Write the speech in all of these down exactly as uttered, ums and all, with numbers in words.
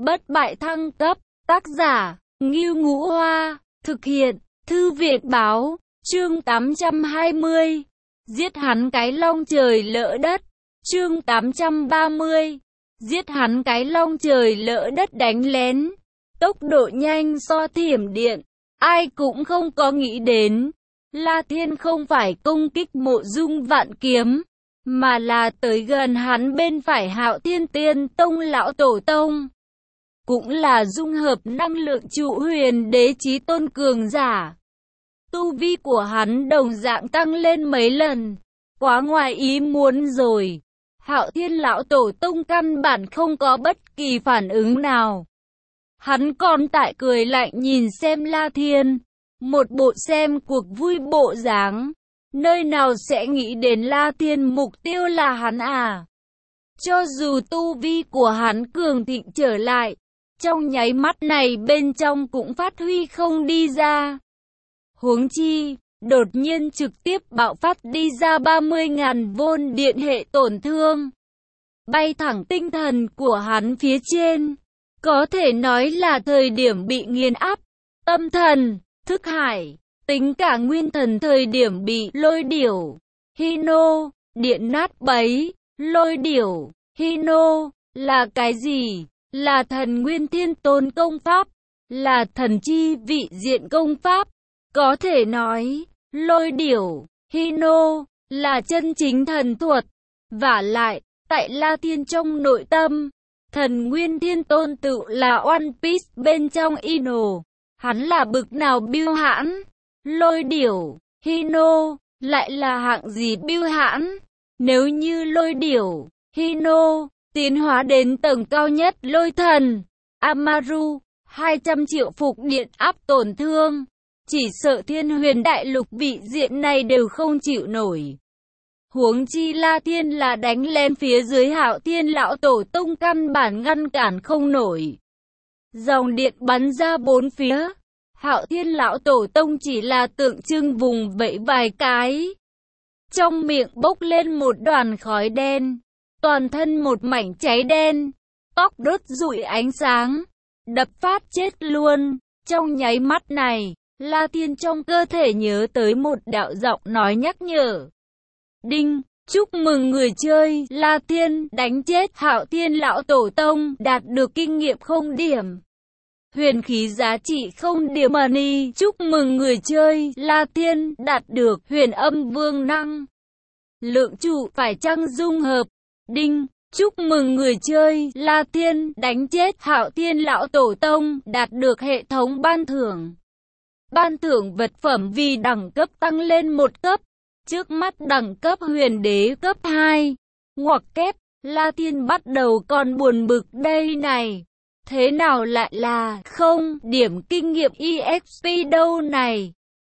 Bất bại thăng cấp, tác giả, Ngưu Ngũ Hoa, thực hiện, Thư viện báo, chương tám trăm hai mươi, giết hắn cái long trời lỡ đất, chương tám trăm ba mươi, giết hắn cái long trời lỡ đất đánh lén, tốc độ nhanh so thiểm điện, ai cũng không có nghĩ đến, La Thiên không phải công kích Mộ Dung Vạn Kiếm, mà là tới gần hắn bên phải Hạo Thiên Tiên Tông lão tổ tông. Cũng là dung hợp năng lượng trụ huyền đế chí tôn cường giả. Tu vi của hắn đồng dạng tăng lên mấy lần, quá ngoài ý muốn rồi. Hạo Thiên lão tổ tông căn bản không có bất kỳ phản ứng nào. Hắn còn tại cười lạnh nhìn xem La Thiên, một bộ xem cuộc vui bộ dáng. Nơi nào sẽ nghĩ đến La Thiên mục tiêu là hắn à? Cho dù tu vi của hắn cường thịnh trở lại, trong nháy mắt này bên trong cũng phát huy không đi ra. Huống chi, đột nhiên trực tiếp bạo phát đi ra ba mươi ngàn vôn điện hệ tổn thương. Bay thẳng tinh thần của hắn phía trên. Có thể nói là thời điểm bị nghiền áp. Tâm thần, thức hải, tính cả nguyên thần thời điểm bị lôi điểu. Hino, điện nát bấy, lôi điểu, Hino, là cái gì? Là thần nguyên thiên tôn công pháp, là thần chi vị diện công pháp. Có thể nói, lôi điểu, Hino, là chân chính thần thuật. Vả lại, tại La Thiên trong nội tâm, thần nguyên thiên tôn tự là One Piece bên trong Ino. Hắn là bực nào biêu hãn? Lôi điểu, Hino, lại là hạng gì biêu hãn? Nếu như lôi điểu, Hino, tiến hóa đến tầng cao nhất lôi thần, Amaru, hai trăm triệu phục điện áp tổn thương, chỉ sợ thiên huyền đại lục vị diện này đều không chịu nổi. Huống chi La Thiên là đánh lên phía dưới Hạo Thiên lão tổ tông căn bản ngăn cản không nổi. Dòng điện bắn ra bốn phía, Hạo Thiên lão tổ tông chỉ là tượng trưng vùng vẫy vài cái. Trong miệng bốc lên một đoàn khói đen, toàn thân một mảnh cháy đen, tóc đốt rụi ánh sáng, đập phát chết luôn. Trong nháy mắt này, La Thiên trong cơ thể nhớ tới một đạo giọng nói nhắc nhở. Đinh, chúc mừng người chơi La Thiên đánh chết Hạo Thiên lão tổ tông, đạt được kinh nghiệm không điểm. Huyền khí giá trị không điểm money. Chúc mừng người chơi La Thiên đạt được huyền âm vương năng. Lượng trụ phải chăng dung hợp. Đinh, chúc mừng người chơi La Thiên đánh chết Hạo Thiên lão tổ tông, đạt được hệ thống ban thưởng. Ban thưởng vật phẩm vì đẳng cấp tăng lên một cấp. Trước mắt đẳng cấp huyền đế cấp hai. Ngoặc kép, La Thiên bắt đầu còn buồn bực đây này. Thế nào lại là không điểm kinh nghiệm e ích pê đâu này?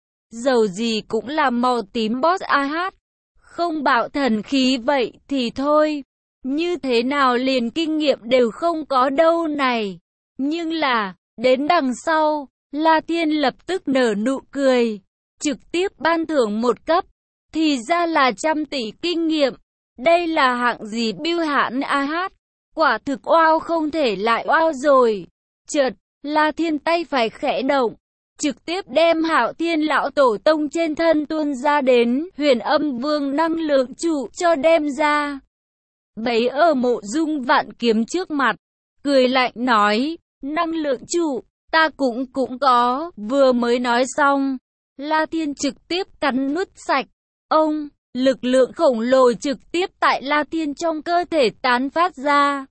Dầu gì cũng là màu tím boss a hát. Không bạo thần khí vậy thì thôi. Như thế nào liền kinh nghiệm đều không có đâu này. Nhưng là, đến đằng sau, La Thiên lập tức nở nụ cười. Trực tiếp ban thưởng một cấp. Thì ra là trăm tỷ kinh nghiệm. Đây là hạng gì biêu hãn a hát. Quả thực oao không thể lại oao rồi. Chợt, La Thiên tay phải khẽ động, trực tiếp đem Hạo Thiên lão tổ tông trên thân tuôn ra đến huyền âm vương năng lượng trụ cho đem ra. Bấy ở Mộ Dung Vạn Kiếm trước mặt, cười lạnh nói, năng lượng trụ, ta cũng cũng có. Vừa mới nói xong, La Thiên trực tiếp cắn nuốt sạch. Ông, lực lượng khổng lồ trực tiếp tại La Thiên trong cơ thể tán phát ra.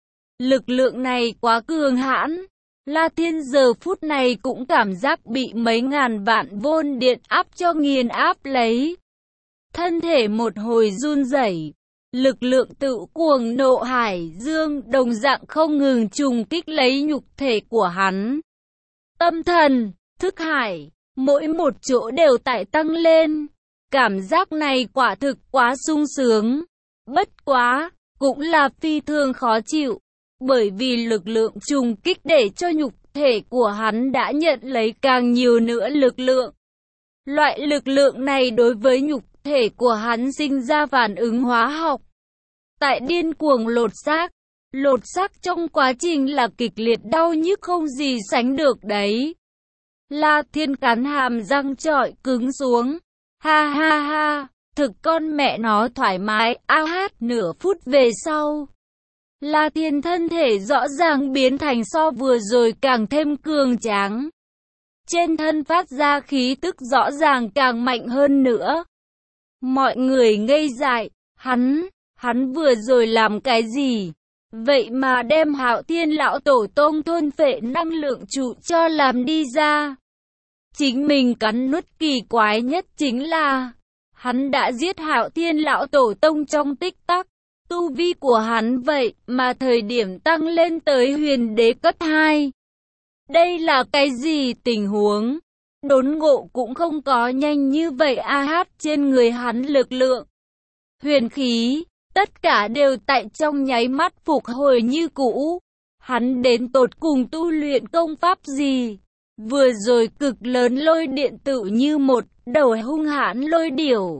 Lực lượng này quá cường hãn. La Thiên giờ phút này cũng cảm giác bị mấy ngàn vạn vôn điện áp cho nghiền áp lấy. Thân thể một hồi run rẩy, lực lượng tự cuồng nộ hải dương đồng dạng không ngừng trùng kích lấy nhục thể của hắn. Tâm thần, thức hải, mỗi một chỗ đều tại tăng lên. Cảm giác này quả thực quá sung sướng. Bất quá, cũng là phi thường khó chịu. Bởi vì lực lượng trùng kích để cho nhục thể của hắn đã nhận lấy càng nhiều nữa lực lượng. Loại lực lượng này đối với nhục thể của hắn sinh ra phản ứng hóa học. Tại điên cuồng lột xác, lột xác trong quá trình là kịch liệt đau nhức không gì sánh được đấy. La Thiên cắn hàm răng trọi cứng xuống. Ha ha ha, thực con mẹ nó thoải mái, a hát nửa phút về sau. La Thiên thân thể rõ ràng biến thành so vừa rồi càng thêm cường tráng. Trên thân phát ra khí tức rõ ràng càng mạnh hơn nữa. Mọi người ngây dại, hắn, hắn vừa rồi làm cái gì? Vậy mà đem Hạo Thiên lão tổ tông thôn phệ năng lượng trụ cho làm đi ra. Chính mình cắn nuốt kỳ quái nhất chính là, hắn đã giết Hạo Thiên lão tổ tông trong tích tắc. Tu vi của hắn vậy mà thời điểm tăng lên tới huyền đế cấp hai. Đây là cái gì tình huống? Đốn ngộ cũng không có nhanh như vậy a hát trên người hắn lực lượng. Huyền khí, tất cả đều tại trong nháy mắt phục hồi như cũ. Hắn đến tột cùng tu luyện công pháp gì? Vừa rồi cực lớn lôi điện tự như một đầu hung hãn lôi điểu.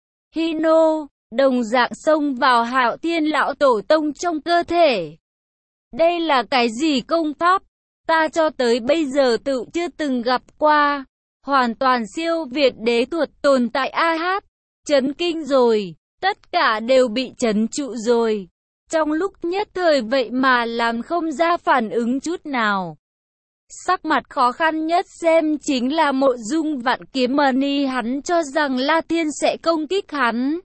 Hino, đồng dạng xông vào Hạo Thiên lão tổ tông trong cơ thể. Đây là cái gì công pháp? Ta cho tới bây giờ tự chưa từng gặp qua. Hoàn toàn siêu việt đế thuật tồn tại a hát. Chấn kinh rồi, tất cả đều bị chấn trụ rồi. Trong lúc nhất thời vậy mà làm không ra phản ứng chút nào. Sắc mặt khó khăn nhất xem chính là Mộ Dung Vạn Kiếm Mani, hắn cho rằng La Thiên sẽ công kích hắn.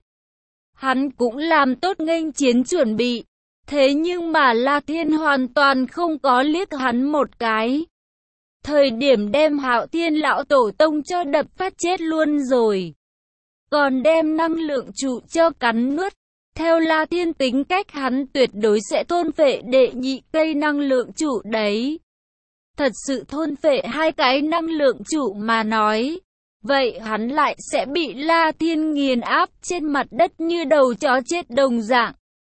Hắn cũng làm tốt nghênh chiến chuẩn bị. Thế nhưng mà La Thiên hoàn toàn không có liếc hắn một cái. Thời điểm đem Hạo Thiên lão tổ tông cho đập phát chết luôn rồi. Còn đem năng lượng trụ cho cắn nuốt. Theo La Thiên tính cách hắn tuyệt đối sẽ thôn phệ đệ nhị cây năng lượng trụ đấy. Thật sự thôn phệ hai cái năng lượng trụ mà nói. Vậy hắn lại sẽ bị La Thiên nghiền áp trên mặt đất như đầu chó chết đồng dạng.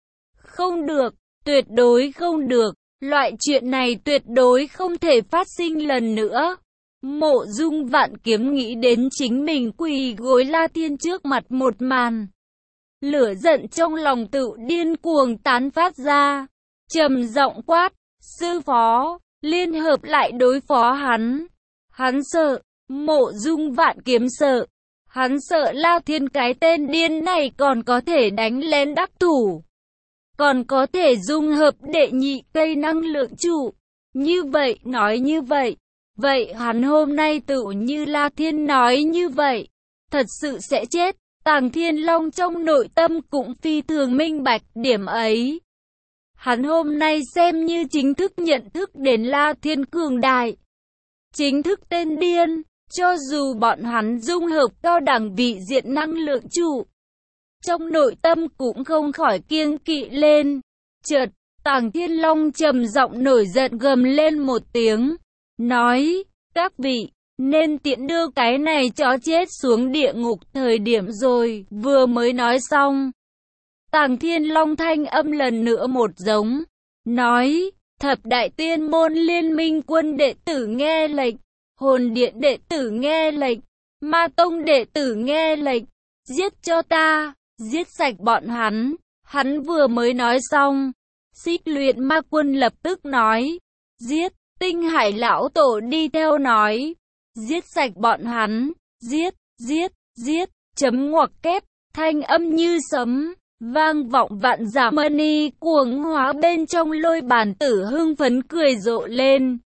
Không được, tuyệt đối không được, loại chuyện này tuyệt đối không thể phát sinh lần nữa. Mộ Dung Vạn Kiếm nghĩ đến chính mình quỳ gối La Thiên trước mặt một màn. Lửa giận trong lòng tự điên cuồng tán phát ra, trầm giọng quát, sư phó, liên hợp lại đối phó hắn. Hắn sợ, Mộ Dung Vạn Kiếm sợ, hắn sợ La Thiên cái tên điên này còn có thể đánh lén đắc thủ. Còn có thể dung hợp đệ nhị cây năng lượng trụ. Như vậy, nói như vậy. Vậy hắn hôm nay tự như La Thiên nói như vậy. Thật sự sẽ chết. Tàng Thiên Long trong nội tâm cũng phi thường minh bạch điểm ấy. Hắn hôm nay xem như chính thức nhận thức đến La Thiên cường đại. Chính thức tên điên. Cho dù bọn hắn dung hợp cao đẳng vị diện năng lượng trụ. Trong nội tâm cũng không khỏi kiêng kỵ lên. Chợt, Tàng Thiên Long trầm giọng nổi giận gầm lên một tiếng. Nói, các vị, nên tiện đưa cái này chó chết xuống địa ngục thời điểm rồi. Vừa mới nói xong. Tàng Thiên Long thanh âm lần nữa một giống. Nói, thập đại tiên môn liên minh quân đệ tử nghe lệnh. Hồn điện đệ tử nghe lệnh. Ma tông đệ tử nghe lệnh. Giết cho ta. Giết sạch bọn hắn. Hắn vừa mới nói xong. Xích luyện ma quân lập tức nói. Giết. Tinh Hải lão tổ đi theo nói. Giết sạch bọn hắn. Giết, giết, giết. Chấm ngoặc kép. Thanh âm như sấm. Vang vọng vạn giả mani cuồng hóa bên trong lôi bàn tử hưng phấn cười rộ lên.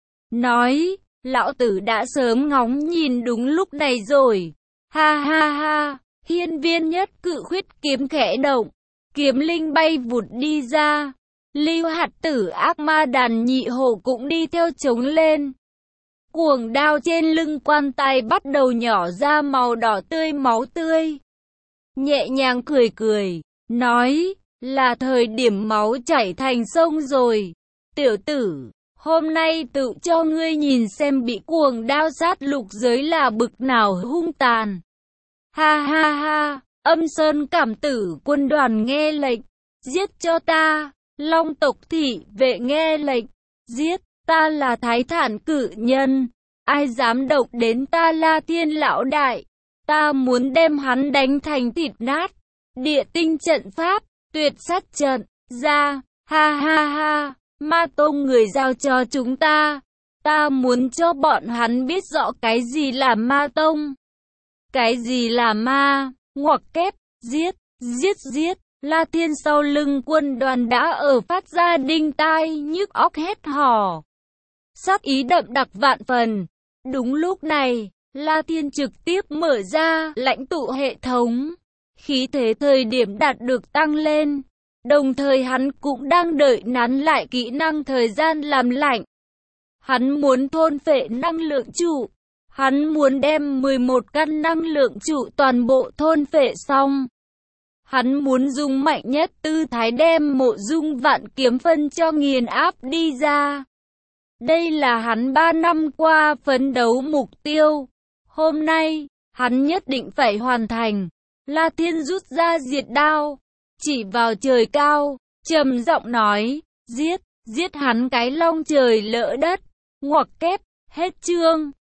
Nói. Lão tử đã sớm ngóng nhìn đúng lúc này rồi. Ha ha ha. Hiên viên nhất cự khuyết kiếm khẽ động. Kiếm linh bay vụt đi ra. Lưu hạt tử ác ma đàn nhị hổ cũng đi theo chống lên. Cuồng đao trên lưng quan tài bắt đầu nhỏ ra màu đỏ tươi máu tươi. Nhẹ nhàng cười cười. Nói là thời điểm máu chảy thành sông rồi. Tiểu tử. Hôm nay tự cho ngươi nhìn xem bị cuồng đao sát lục giới là bực nào hung tàn. Ha ha ha, Âm Sơn Cảm Tử quân đoàn nghe lệnh, giết cho ta. Long tộc thị vệ nghe lệnh, giết, ta là Thái Thản cử nhân. Ai dám động đến ta La Thiên lão đại, ta muốn đem hắn đánh thành thịt nát. Địa tinh trận pháp, tuyệt sát trận, ra. Ha ha ha, Ma Tông người giao cho chúng ta. Ta muốn cho bọn hắn biết rõ cái gì là Ma Tông. Cái gì là ma, ngoặc kép, giết, giết giết. La Thiên sau lưng quân đoàn đã ở phát ra đinh tai nhức óc hét hò. Sát ý đậm đặc vạn phần. Đúng lúc này, La Thiên trực tiếp mở ra lãnh tụ hệ thống. Khí thế thời điểm đạt được tăng lên. Đồng thời hắn cũng đang đợi nắn lại kỹ năng thời gian làm lạnh. Hắn muốn thôn phệ năng lượng trụ. Hắn muốn đem mười một căn năng lượng trụ toàn bộ thôn phệ xong. Hắn muốn dùng mạnh nhất tư thái đem Mộ Dung vạn kiếm phân cho nghiền áp đi ra. Đây là hắn ba năm qua phấn đấu mục tiêu. Hôm nay, hắn nhất định phải hoàn thành. La Thiên rút ra diệt đao, chỉ vào trời cao, trầm giọng nói, giết, giết hắn cái long trời lỡ đất, ngoặc kép, hết chương.